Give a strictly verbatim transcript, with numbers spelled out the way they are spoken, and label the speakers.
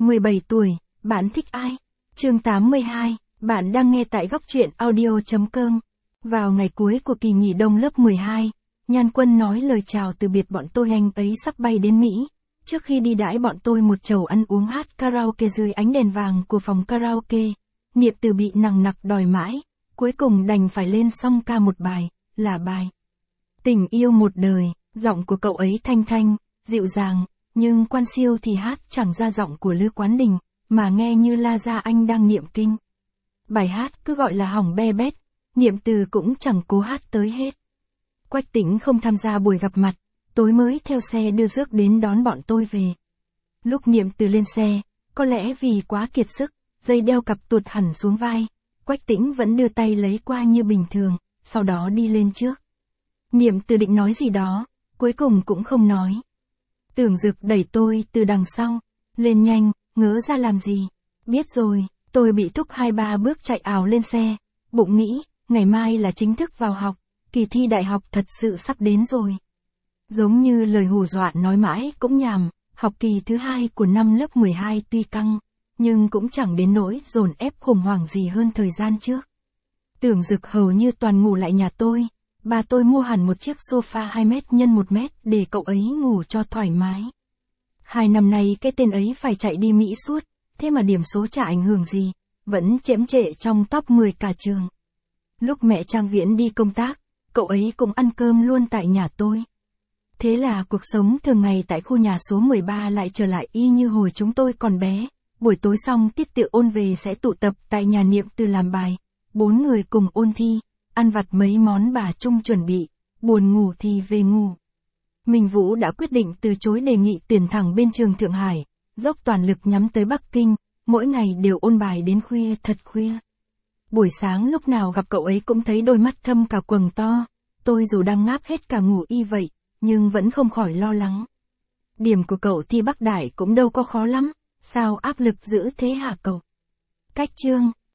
Speaker 1: mười bảy tuổi, bạn thích ai? Chương tám mươi hai, bạn đang nghe tại góc truyện audio chấm com. Vào ngày cuối của kỳ nghỉ đông lớp mười hai, Nhan Quân nói lời chào từ biệt bọn tôi, anh ấy sắp bay đến Mỹ. Trước khi đi đãi bọn tôi một chầu ăn uống hát karaoke dưới ánh đèn vàng của phòng karaoke. Niệm Từ bị nằng nặc đòi mãi, cuối cùng đành phải lên song ca một bài, là bài Tình yêu một đời. Giọng của cậu ấy thanh thanh, dịu dàng, nhưng Quan Siêu thì hát chẳng ra giọng của Lư Quán Đình, mà nghe như La Gia Anh đang niệm kinh. Bài hát cứ gọi là hỏng be bét, Niệm Từ cũng chẳng cố hát tới hết. Quách Tĩnh không tham gia buổi gặp mặt, tối mới theo xe đưa rước đến đón bọn tôi về. Lúc Niệm Từ lên xe, có lẽ vì quá kiệt sức, dây đeo cặp tuột hẳn xuống vai, Quách Tĩnh vẫn đưa tay lấy qua như bình thường, sau đó đi lên trước. Niệm Từ định nói gì đó, cuối cùng cũng không nói. Tưởng Dực đẩy tôi từ đằng sau, lên nhanh, ngớ ra làm gì. Biết rồi, tôi bị thúc hai ba bước chạy ảo lên xe, bụng nghĩ, ngày mai là chính thức vào học, kỳ thi đại học thật sự sắp đến rồi. Giống như lời hù dọa nói mãi cũng nhàm, học kỳ thứ hai của năm lớp mười hai tuy căng, nhưng cũng chẳng đến nỗi dồn ép khủng hoảng gì hơn thời gian trước. Tưởng Dực hầu như toàn ngủ lại nhà tôi. Bà tôi mua hẳn một chiếc sofa hai mét nhân một mét để cậu ấy ngủ cho thoải mái. Hai năm nay cái tên ấy phải chạy đi Mỹ suốt, thế mà điểm số chả ảnh hưởng gì, vẫn chễm chệ trong top mười cả trường. Lúc mẹ Trang Viễn đi công tác, cậu ấy cũng ăn cơm luôn tại nhà tôi. Thế là cuộc sống thường ngày tại khu nhà số mười ba lại trở lại y như hồi chúng tôi còn bé. Buổi tối xong tiết tự ôn về sẽ tụ tập tại nhà Niệm Từ làm bài, bốn người cùng ôn thi. Ăn vặt mấy món bà Trung chuẩn bị, buồn ngủ thì về ngủ. Minh Vũ đã quyết định từ chối đề nghị tuyển thẳng bên trường Thượng Hải, dốc toàn lực nhắm tới Bắc Kinh, mỗi ngày đều ôn bài đến khuya thật khuya. Buổi sáng lúc nào gặp cậu ấy cũng thấy đôi mắt thâm cả quầng to, tôi dù đang ngáp hết cả ngủ y vậy, nhưng vẫn không khỏi lo lắng. Điểm của cậu thi Bắc Đại cũng đâu có khó lắm, sao áp lực dữ thế hả cậu? Cách chương